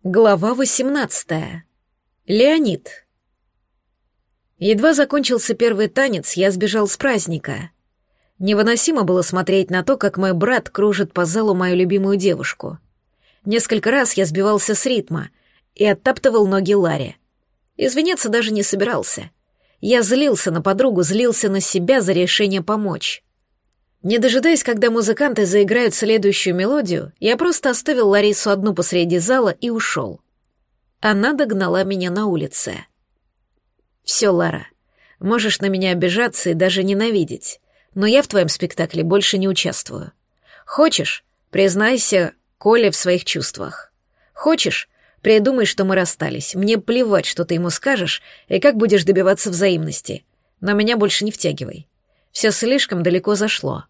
Глава 18. Леонид. Едва закончился первый танец, я сбежал с праздника. Невыносимо было смотреть на то, как мой брат кружит по залу мою любимую девушку. Несколько раз я сбивался с ритма и оттаптывал ноги Ларе. Извиняться даже не собирался. Я злился на подругу, злился на себя за решение помочь. Не дожидаясь, когда музыканты заиграют следующую мелодию, я просто оставил Ларису одну посреди зала и ушел. Она догнала меня на улице. «Все, Лара, можешь на меня обижаться и даже ненавидеть, но я в твоем спектакле больше не участвую. Хочешь, признайся Коле в своих чувствах. Хочешь, придумай, что мы расстались. Мне плевать, что ты ему скажешь и как будешь добиваться взаимности, но меня больше не втягивай. Все слишком далеко зашло».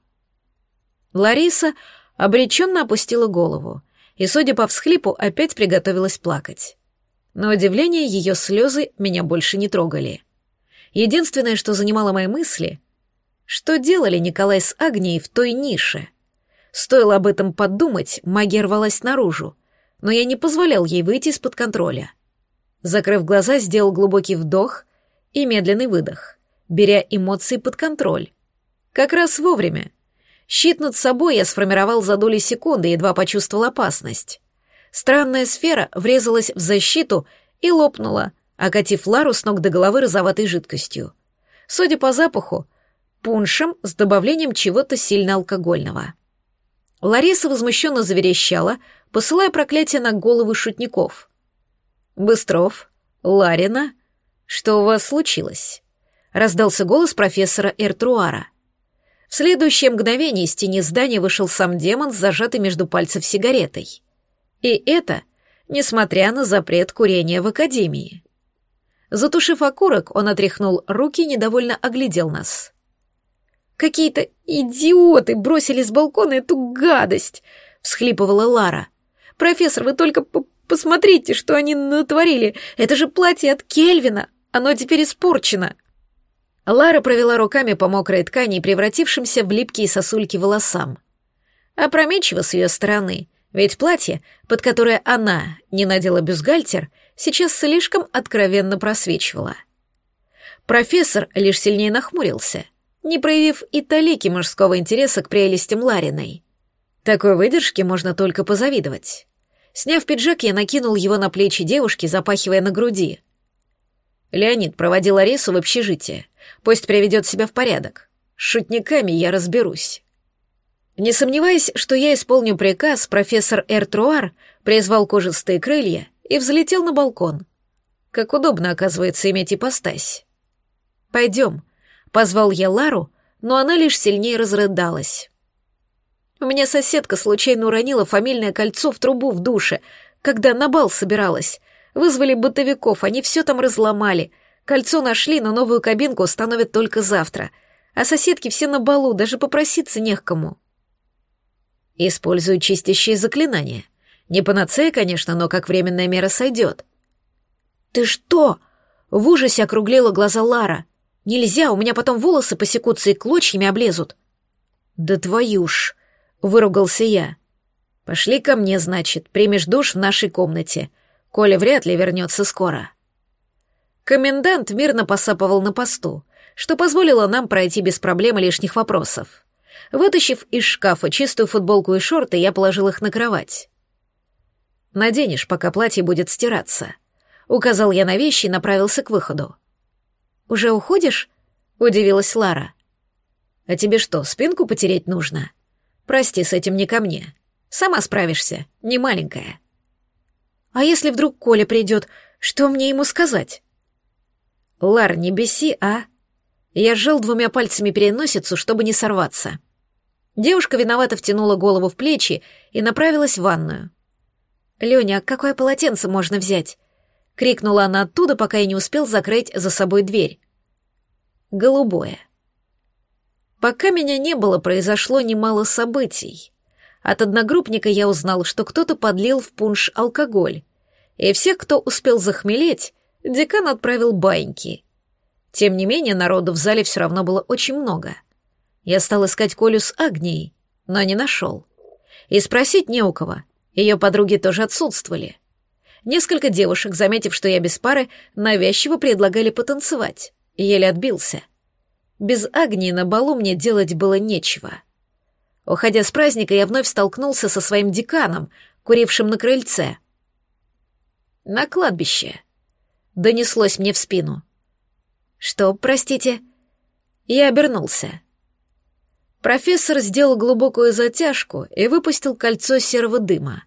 Лариса обреченно опустила голову и, судя по всхлипу, опять приготовилась плакать. На удивление, ее слезы меня больше не трогали. Единственное, что занимало мои мысли, что делали Николай с Агнией в той нише. Стоило об этом подумать, магия рвалась наружу, но я не позволял ей выйти из-под контроля. Закрыв глаза, сделал глубокий вдох и медленный выдох, беря эмоции под контроль. Как раз вовремя. Щит над собой я сформировал за доли секунды, едва почувствовал опасность. Странная сфера врезалась в защиту и лопнула, окатив Лару с ног до головы розоватой жидкостью. Судя по запаху, пуншем с добавлением чего-то сильно алкогольного. Лариса возмущенно заверещала, посылая проклятие на головы шутников. «Быстров, Ларина, что у вас случилось?» — раздался голос профессора Эртруара. В следующее мгновение из тени здания вышел сам демон с зажатой между пальцев сигаретой. И это, несмотря на запрет курения в академии. Затушив окурок, он отряхнул руки и недовольно оглядел нас. «Какие-то идиоты бросили с балкона эту гадость!» — всхлипывала Лара. «Профессор, вы только посмотрите, что они натворили! Это же платье от Кельвина! Оно теперь испорчено!» Лара провела руками по мокрой ткани, превратившимся в липкие сосульки волосам. Опрометчиво с ее стороны, ведь платье, под которое она не надела бюстгальтер, сейчас слишком откровенно просвечивало. Профессор лишь сильнее нахмурился, не проявив и талики мужского интереса к прелестям Лариной. Такой выдержке можно только позавидовать. Сняв пиджак, я накинул его на плечи девушки, запахивая на груди. Леонид проводил Ларису в общежитие. Пусть приведет себя в порядок. С шутниками я разберусь. Не сомневаясь, что я исполню приказ, профессор Эртруар призвал кожистые крылья и взлетел на балкон. Как удобно, оказывается, иметь ипостась. «Пойдем», — позвал я Лару, но она лишь сильнее разрыдалась. У меня соседка случайно уронила фамильное кольцо в трубу в душе, когда на бал собиралась. Вызвали бытовиков, они все там разломали. Кольцо нашли, но новую кабинку установят только завтра. А соседки все на балу, даже попроситься не к кому. Использую чистящие заклинания. Не панацея, конечно, но как временная мера сойдет. «Ты что?» — в ужасе округлила глаза Лара. «Нельзя, у меня потом волосы посекутся и клочьями облезут». «Да твою ж!» — выругался я. «Пошли ко мне, значит, примешь душ в нашей комнате. Коля вряд ли вернется скоро». Комендант мирно посапывал на посту, что позволило нам пройти без проблем и лишних вопросов. Вытащив из шкафа чистую футболку и шорты, я положил их на кровать. «Наденешь, пока платье будет стираться», — указал я на вещи и направился к выходу. «Уже уходишь?» — удивилась Лара. «А тебе что, спинку потереть нужно? Прости, с этим не ко мне. Сама справишься, не маленькая». «А если вдруг Коля придет, что мне ему сказать?» «Лар, не беси, а?» Я сжал двумя пальцами переносицу, чтобы не сорваться. Девушка виновато втянула голову в плечи и направилась в ванную. «Лёня, какое полотенце можно взять?» — крикнула она оттуда, пока я не успел закрыть за собой дверь. «Голубое». Пока меня не было, произошло немало событий. От одногруппника я узнал, что кто-то подлил в пунш алкоголь, и всех, кто успел захмелеть, декан отправил баиньки. Тем не менее, народу в зале все равно было очень много. Я стал искать Колю с Агнией, но не нашел. И спросить не у кого, ее подруги тоже отсутствовали. Несколько девушек, заметив, что я без пары, навязчиво предлагали потанцевать. Еле отбился. Без Агнии на балу мне делать было нечего. Уходя с праздника, я вновь столкнулся со своим деканом, курившим на крыльце. «На кладбище», — донеслось мне в спину. «Что, простите?» Я обернулся. Профессор сделал глубокую затяжку и выпустил кольцо серого дыма.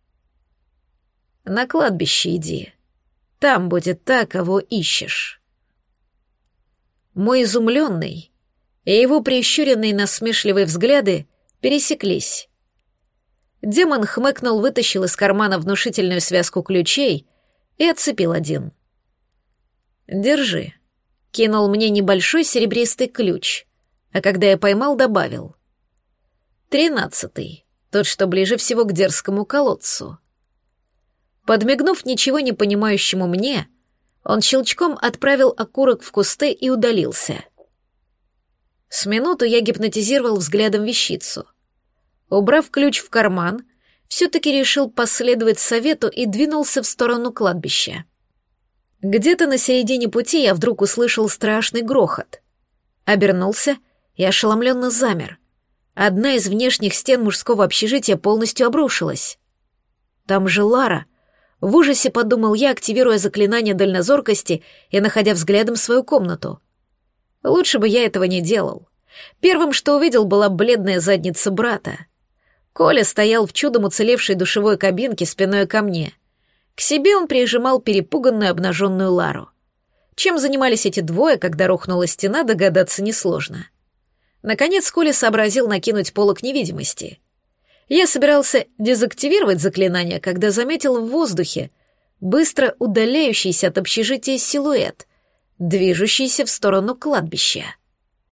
«На кладбище иди. Там будет та, кого ищешь». Мой изумленный и его прищуренные насмешливые взгляды пересеклись. Демон хмыкнул, вытащил из кармана внушительную связку ключей и отцепил один. «Держи», — кинул мне небольшой серебристый ключ, а когда я поймал, добавил. 13-й, тот, что ближе всего к дерзкому колодцу. Подмигнув ничего не понимающему мне, он щелчком отправил окурок в кусты и удалился. С минуту я гипнотизировал взглядом вещицу. Убрав ключ в карман, все-таки решил последовать совету и двинулся в сторону кладбища. Где-то на середине пути я вдруг услышал страшный грохот. Обернулся и ошеломленно замер. Одна из внешних стен мужского общежития полностью обрушилась. Там же Лара. В ужасе подумал я, активируя заклинание дальнозоркости и находя взглядом свою комнату. Лучше бы я этого не делал. Первым, что увидел, была бледная задница брата. Коля стоял в чудом уцелевшей душевой кабинке спиной ко мне. К себе он прижимал перепуганную обнаженную Лару. Чем занимались эти двое, когда рухнула стена, догадаться несложно. Наконец Коля сообразил накинуть полог невидимости. Я собирался дезактивировать заклинание, когда заметил в воздухе быстро удаляющийся от общежития силуэт, движущийся в сторону кладбища.